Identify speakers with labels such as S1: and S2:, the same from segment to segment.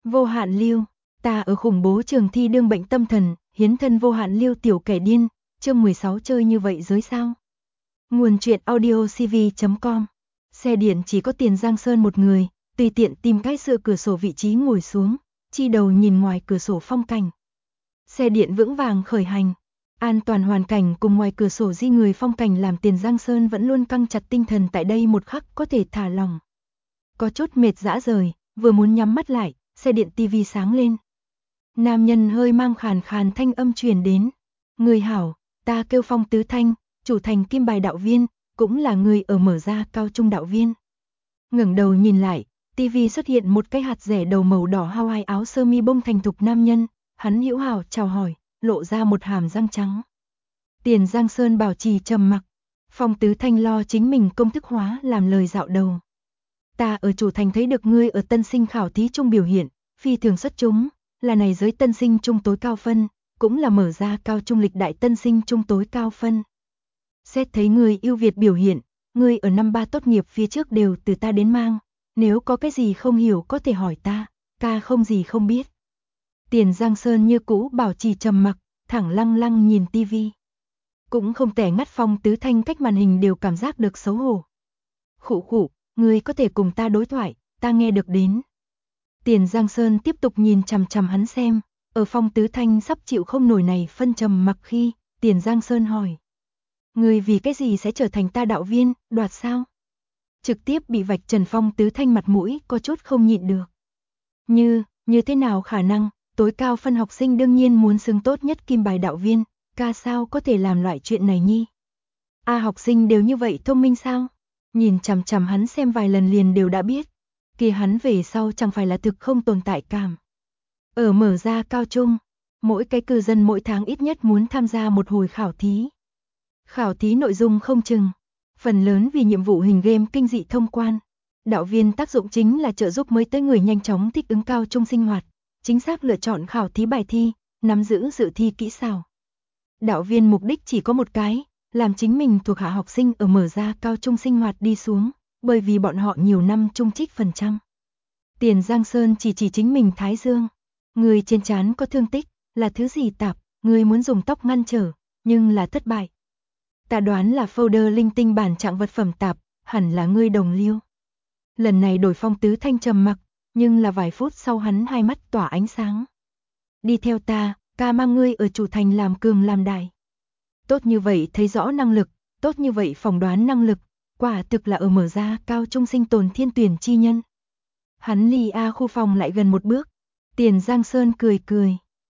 S1: Vô hạn lưu, ta ở khủng bố trường thi đương bệnh tâm thần, hiến thân vô hạn lưu tiểu kẻ điên, chương 16 chơi như vậy giới sao. Nguồn truyện audio cv.com. Xe điện chỉ có Tiền Giang Sơn một người, tùy tiện tìm cái dựa cửa sổ vị trí ngồi xuống, chi đầu nhìn ngoài cửa sổ phong cảnh. Xe điện vững vàng khởi hành, an toàn hoàn cảnh cùng ngoài cửa sổ di người phong cảnh làm Tiền Giang Sơn vẫn luôn căng chặt tinh thần tại đây một khắc có thể thả lỏng. Có chút mệt dã rời, vừa muốn nhắm mắt lại, xe điện tivi sáng lên. Nam nhân hơi mang khàn khàn thanh âm truyền đến. Người hảo, ta kêu Phong Tứ Thanh, chủ thành kim bài đạo viên, cũng là người ở mở ra cao trung đạo viên. Ngẩng đầu nhìn lại, tivi xuất hiện một cái hạt rẻ đầu màu đỏ Hawaii áo sơ mi bông thành thục nam nhân, hắn hữu hảo chào hỏi, lộ ra một hàm răng trắng. Tiền Giang Sơn bảo trì trầm mặc, Phong Tứ Thanh lo chính mình công thức hóa làm lời dạo đầu. Ta ở chủ thành thấy được ngươi ở tân sinh khảo thí trung biểu hiện, phi thường xuất chúng, là này giới tân sinh trung tối cao phân, cũng là mở ra cao trung lịch đại tân sinh trung tối cao phân. Xét thấy ngươi ưu việt biểu hiện, ngươi ở năm 3 tốt nghiệp phía trước đều từ ta đến mang, nếu có cái gì không hiểu có thể hỏi ta, ca không gì không biết. Tiền Giang Sơn như cũ bảo trì trầm mặc, thẳng lăng lăng nhìn tivi. Cũng không thể ngắt Phong Tứ Thanh cách màn hình đều cảm giác được xấu hổ. Khụ khụ, ngươi có thể cùng ta đối thoại, ta nghe được đến. Tiền Giang Sơn tiếp tục nhìn chằm chằm hắn xem, ở Phong Tứ Thanh sắp chịu không nổi này phân trầm mặc khi, Tiền Giang Sơn hỏi. Ngươi vì cái gì sẽ trở thành ta đạo viên, đoạt sao? Trực tiếp bị vạch trần Phong Tứ Thanh mặt mũi có chút không nhịn được. Như thế nào khả năng, tối cao phân học sinh đương nhiên muốn xứng tốt nhất kim bài đạo viên, ca sao có thể làm loại chuyện này nhi? Học sinh đều như vậy thông minh sao? Nhìn chằm chằm hắn xem vài lần liền đều đã biết. Kia hắn về sau chẳng phải là thực không tồn tại cảm. Ở mở ra cao trung, mỗi cái cư dân mỗi tháng ít nhất muốn tham gia một hồi khảo thí. Khảo thí nội dung không chừng, phần lớn vì nhiệm vụ hình game kinh dị thông quan. Đạo viên tác dụng chính là trợ giúp mới tới người nhanh chóng thích ứng cao trung sinh hoạt, chính xác lựa chọn khảo thí bài thi, nắm giữ dự thi kỹ xảo. Đạo viên mục đích chỉ có một cái, làm chính mình thuộc hạ học sinh ở mở ra cao trung sinh hoạt đi xuống, bởi vì bọn họ nhiều năm trung trích phần trăm. Tiền Giang Sơn chỉ chính mình thái dương. Người trên trán có thương tích, là thứ gì tạp, người muốn dùng tóc ngăn trở, nhưng là thất bại. Ta đoán là folder linh tinh bản trạng vật phẩm tạp, hẳn là ngươi đồng liêu. Lần này đổi Phong Tứ Thanh trầm mặc, nhưng là vài phút sau hắn hai mắt tỏa ánh sáng. Đi theo ta, ca mang ngươi ở chủ thành làm cường làm đại. Tốt như vậy thấy rõ năng lực, tốt như vậy phỏng đoán năng lực, quả thực là ở mở ra cao trung sinh tồn thiên tuyển chi nhân. Hắn ly khu phòng lại gần một bước. Tiền Giang Sơn cười cười.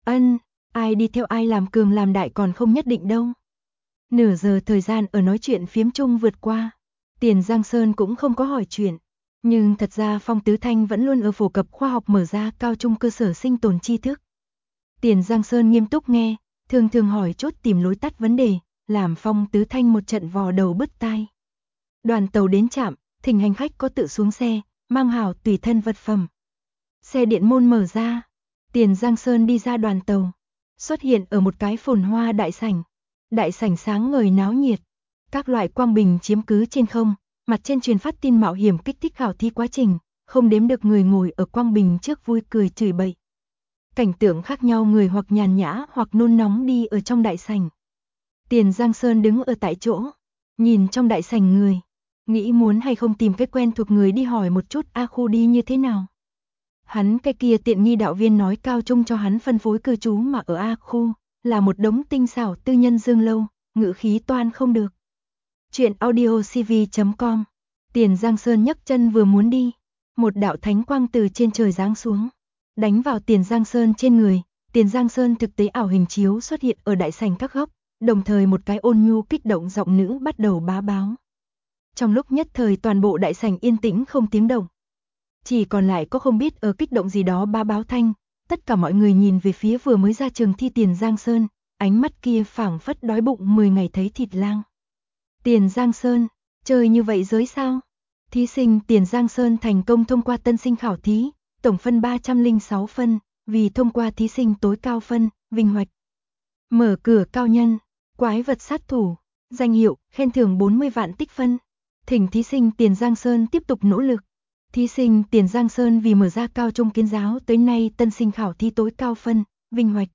S1: Ai đi theo ai làm cường làm đại còn không nhất định đâu. Nửa giờ thời gian ở nói chuyện phiếm chung vượt qua. Tiền Giang Sơn cũng không có hỏi chuyện. Nhưng thật ra Phong Tứ Thanh vẫn luôn ở phổ cập khoa học mở ra cao trung cơ sở sinh tồn tri thức. Tiền Giang Sơn nghiêm túc nghe, thường thường hỏi chốt tìm lối tắt vấn đề, làm Phong Tứ Thanh một trận vò đầu bứt tai. Đoàn tàu đến trạm, thỉnh hành khách có tự xuống xe, mang hảo tùy thân vật phẩm. Xe điện môn mở ra, Tiền Giang Sơn đi ra đoàn tàu, xuất hiện ở một cái phồn hoa đại sảnh. Đại sảnh sáng ngời náo nhiệt, các loại quang bình chiếm cứ trên không, mặt trên truyền phát tin mạo hiểm kích thích khảo thi quá trình, không đếm được người ngồi ở quang bình trước vui cười chửi bậy. Cảnh tượng khác nhau, người hoặc nhàn nhã hoặc nôn nóng đi ở trong đại sảnh. Tiền Giang Sơn đứng ở tại chỗ, nhìn trong đại sảnh người, nghĩ muốn hay không tìm cái quen thuộc người đi hỏi một chút khu đi như thế nào. Hắn cái kia tiện nghi đạo viên nói cao trung cho hắn phân phối cư trú mà ở khu, là một đống tinh xảo tư nhân dương lâu, ngữ khí toan không được. Chuyện audio cv.com. Tiền Giang Sơn nhấc chân vừa muốn đi, một đạo thánh quang từ trên trời giáng xuống, đánh vào Tiền Giang Sơn trên người. Tiền Giang Sơn thực tế ảo hình chiếu xuất hiện ở đại sảnh các góc, đồng thời một cái ôn nhu kích động giọng nữ bắt đầu bá báo. Trong lúc nhất thời toàn bộ đại sảnh yên tĩnh không tiếng động. Chỉ còn lại có không biết ở kích động gì đó bá báo thanh, tất cả mọi người nhìn về phía vừa mới ra trường thi Tiền Giang Sơn, ánh mắt kia phảng phất đói bụng 10 ngày thấy thịt lang. Tiền Giang Sơn, chơi như vậy giới sao? Thí sinh Tiền Giang Sơn thành công thông qua tân sinh khảo thí, tổng phân 306 phân, vì thông qua thí sinh tối cao phân, vinh hoạch. Mở cửa cao nhân, quái vật sát thủ, danh hiệu, khen thưởng 40 vạn tích phân. Thỉnh thí sinh Tiền Giang Sơn tiếp tục nỗ lực. Thí sinh Tiền Giang Sơn vì mở ra cao trung Kiến giáo tới nay tân sinh khảo thi tối cao phân, vinh hoạch.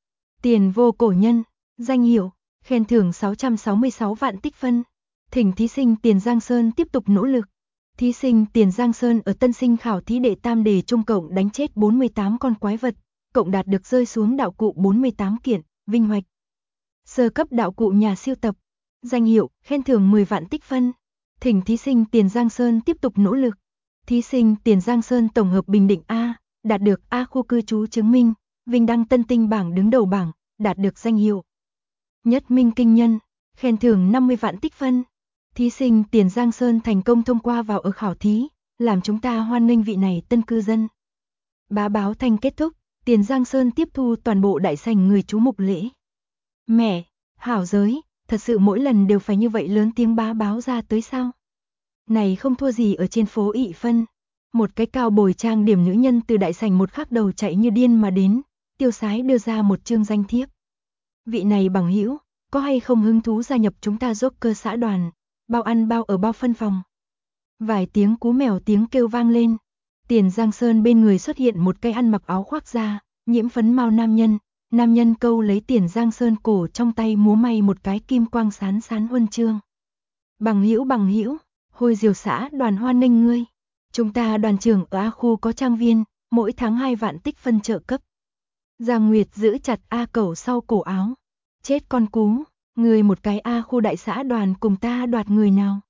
S1: Tiền vô cổ nhân, danh hiệu, khen thưởng 666 vạn tích phân. Thỉnh thí sinh Tiền Giang Sơn tiếp tục nỗ lực. Thí sinh Tiền Giang Sơn ở tân sinh khảo thí đệ tam đề trung cộng đánh chết 48 con quái vật, cộng đạt được rơi xuống đạo cụ 48 kiện, vinh hoạch. Sơ cấp đạo cụ nhà siêu tập, danh hiệu, khen thưởng 10 vạn tích phân. Thỉnh thí sinh Tiền Giang Sơn tiếp tục nỗ lực. Thí sinh Tiền Giang Sơn tổng hợp Bình Định A, đạt được A khu cư trú chứng minh, vinh đăng tân tinh bảng đứng đầu bảng, đạt được danh hiệu Nhất Minh Kinh Nhân, khen thưởng 50 vạn tích phân. Thí sinh Tiền Giang Sơn thành công thông qua vào ở khảo thí, làm chúng ta hoan nghênh vị này tân cư dân. Bá báo thanh kết thúc, Tiền Giang Sơn tiếp thu toàn bộ đại sảnh người chú mục lễ. Mẹ, hảo giới, thật sự mỗi lần đều phải như vậy lớn tiếng bá báo ra tới sao? Này không thua gì ở trên phố Ị Phân. Một cái cao bồi trang điểm nữ nhân từ đại sảnh một khắc đầu chạy như điên mà đến, tiêu sái đưa ra một chương danh thiếp. Vị này bằng hữu, có hay không hứng thú gia nhập chúng ta Joker xã đoàn, bao ăn bao ở bao phân phòng. Vài tiếng cú mèo tiếng kêu vang lên. Tiền Giang Sơn bên người xuất hiện một cái ăn mặc áo khoác da, nhiễm phấn mao nam nhân câu lấy Tiền Giang Sơn cổ trong tay múa may một cái kim quang sán sán huân chương. Bằng hữu, Hồi Diều xã đoàn hoan nghênh ngươi. Chúng ta đoàn trưởng ở A khu có trang viên, mỗi tháng 2 vạn tích phân trợ cấp. Giang Nguyệt giữ chặt A Cẩu sau cổ áo. Chết con cú, người một cái A khu đại xã đoàn cùng ta đoạt người nào.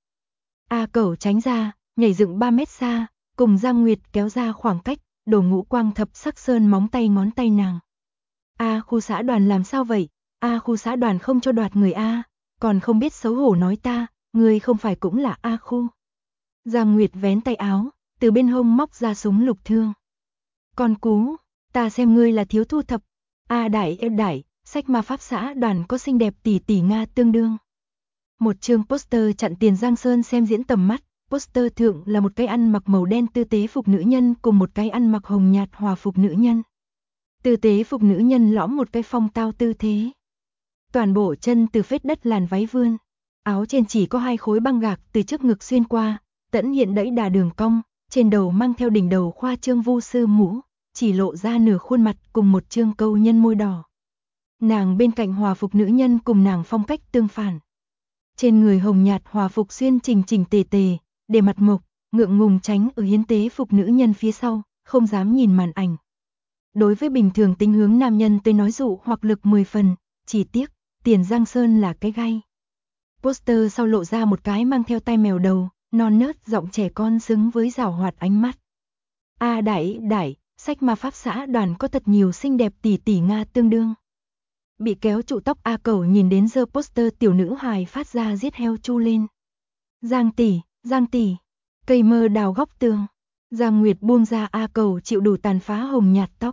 S1: A Cẩu tránh ra, nhảy dựng 3 mét xa, cùng Giang Nguyệt kéo ra khoảng cách, đổ ngũ quang thập sắc sơn móng tay ngón tay nàng. A khu xã đoàn làm sao vậy? A khu xã đoàn không cho đoạt người A, còn không biết xấu hổ nói ta, người không phải cũng là A khu. Giang Nguyệt vén tay áo, từ bên hông móc ra súng lục thương. Con cú, ta xem ngươi là thiếu thu thập. A đại, sách ma pháp xã đoàn có xinh đẹp tỷ tỷ Nga tương đương. Một chương poster chặn Tiền Giang Sơn xem diễn tầm mắt, poster thượng là một cái ăn mặc màu đen tư tế phục nữ nhân cùng một cái ăn mặc hồng nhạt hòa phục nữ nhân. Tư tế phục nữ nhân lõm một cái phong tao tư thế. Toàn bộ chân từ phết đất làn váy vươn, áo trên chỉ có 2 khối băng gạc từ trước ngực xuyên qua, tẫn hiện đẫy đà đường cong, trên đầu mang theo đỉnh đầu khoa trương vu sư mũ, chỉ lộ ra nửa khuôn mặt cùng một chương câu nhân môi đỏ. Nàng bên cạnh hòa phục nữ nhân cùng nàng phong cách tương phản. Trên người hồng nhạt hòa phục xuyên chỉnh tề, để mặt mộc, ngượng ngùng tránh ở hiến tế phục nữ nhân phía sau, không dám nhìn màn ảnh. Đối với bình thường tính hướng nam nhân tới nói dụ hoặc lực 10 phần, chỉ tiếc, Tiền Giang Sơn là cái gai. Poster sau lộ ra một cái mang theo tai mèo đầu, non nớt giọng trẻ con xứng với rảo hoạt ánh mắt. A đại, sách ma pháp xã đoàn có thật nhiều xinh đẹp tỷ tỷ Nga tương đương. Bị kéo trụ tóc A Cẩu nhìn đến giơ poster tiểu nữ hài phát ra giết heo chu lên. Giang tỷ, cây mơ đào góc tường. Giang Nguyệt buông ra A Cẩu chịu đủ tàn phá hồng nhạt tóc.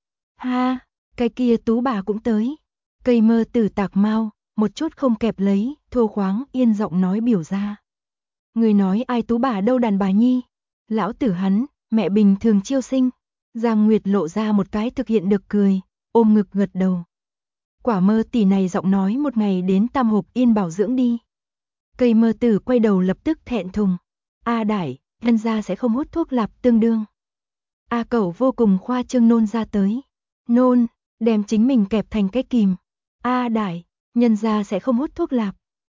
S1: Ha, cái kia tú bà cũng tới. Cây mơ tử tạc mau, một chút không kẹp lấy, thô khoáng yên giọng nói biểu ra. Người nói ai tú bà đâu đàn bà nhi. Lão tử hắn, mẹ bình thường chiêu sinh. Giang Nguyệt lộ ra một cái thực hiện được cười, ôm ngực gật đầu. Quả mơ tỷ này giọng nói một ngày đến Tam Hộp Yên bảo dưỡng đi. Cây mơ tử quay đầu lập tức thẹn thùng. A đại, nhân gia sẽ không hút thuốc lạp tương đương. A Cẩu vô cùng khoa trương nôn ra tới. Nôn, đem chính mình kẹp thành cái kìm. A đại, nhân gia sẽ không hút thuốc lạp.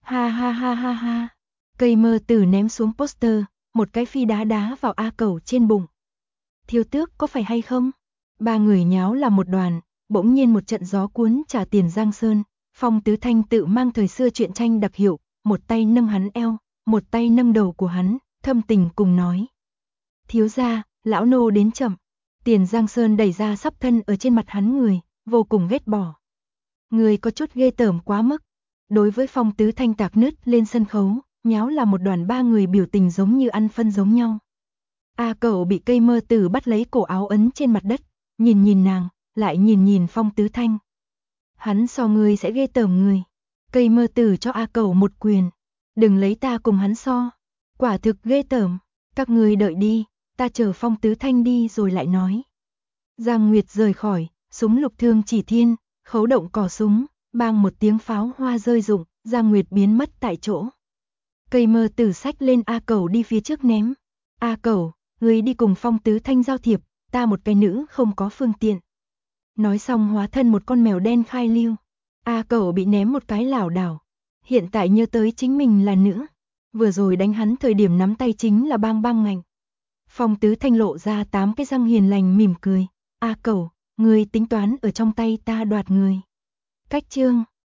S1: Ha. Cây mơ tử ném xuống poster, một cái phi đá vào A Cẩu trên bụng. Thiêu tước có phải hay không? Ba người nháo là một đoàn, bỗng nhiên một trận gió cuốn trả Tiền Giang Sơn. Phong Tứ Thanh tự mang thời xưa truyện tranh đặc hiệu, một tay nâng hắn eo, một tay nâng đầu của hắn, thâm tình cùng nói. Thiếu gia, lão nô đến chậm. Tiền Giang Sơn đẩy ra sắp thân ở trên mặt hắn người, vô cùng ghét bỏ. Người có chút ghê tởm quá mức. Đối với Phong Tứ Thanh tạc nứt lên sân khấu, nháo là một đoàn 3 người biểu tình giống như ăn phân giống nhau. A Cẩu bị cây mơ tử bắt lấy cổ áo ấn trên mặt đất, nhìn nàng, lại nhìn Phong Tứ Thanh. Hắn so ngươi sẽ ghê tởm người. Cây mơ tử cho A Cẩu một quyền. Đừng lấy ta cùng hắn so. Quả thực ghê tởm. Các ngươi đợi đi, ta chờ Phong Tứ Thanh đi rồi lại nói. Giang Nguyệt rời khỏi, súng lục thương chỉ thiên, khấu động cò súng, bang một tiếng pháo hoa rơi rụng, Giang Nguyệt biến mất tại chỗ. Cây mơ tử xách lên A Cẩu đi phía trước ném. A Cẩu, Ngươi đi cùng Phong Tứ Thanh giao thiệp, ta một cái nữ không có phương tiện. Nói xong hóa thân một con mèo đen khai lưu. A Cẩu bị ném một cái lảo đảo. Hiện tại nhớ tới chính mình là nữ. Vừa rồi đánh hắn thời điểm nắm tay chính là bang bang ngạnh. Phong Tứ Thanh lộ ra 8 cái răng hiền lành mỉm cười. A Cẩu, ngươi tính toán ở trong tay ta đoạt người. Cách chương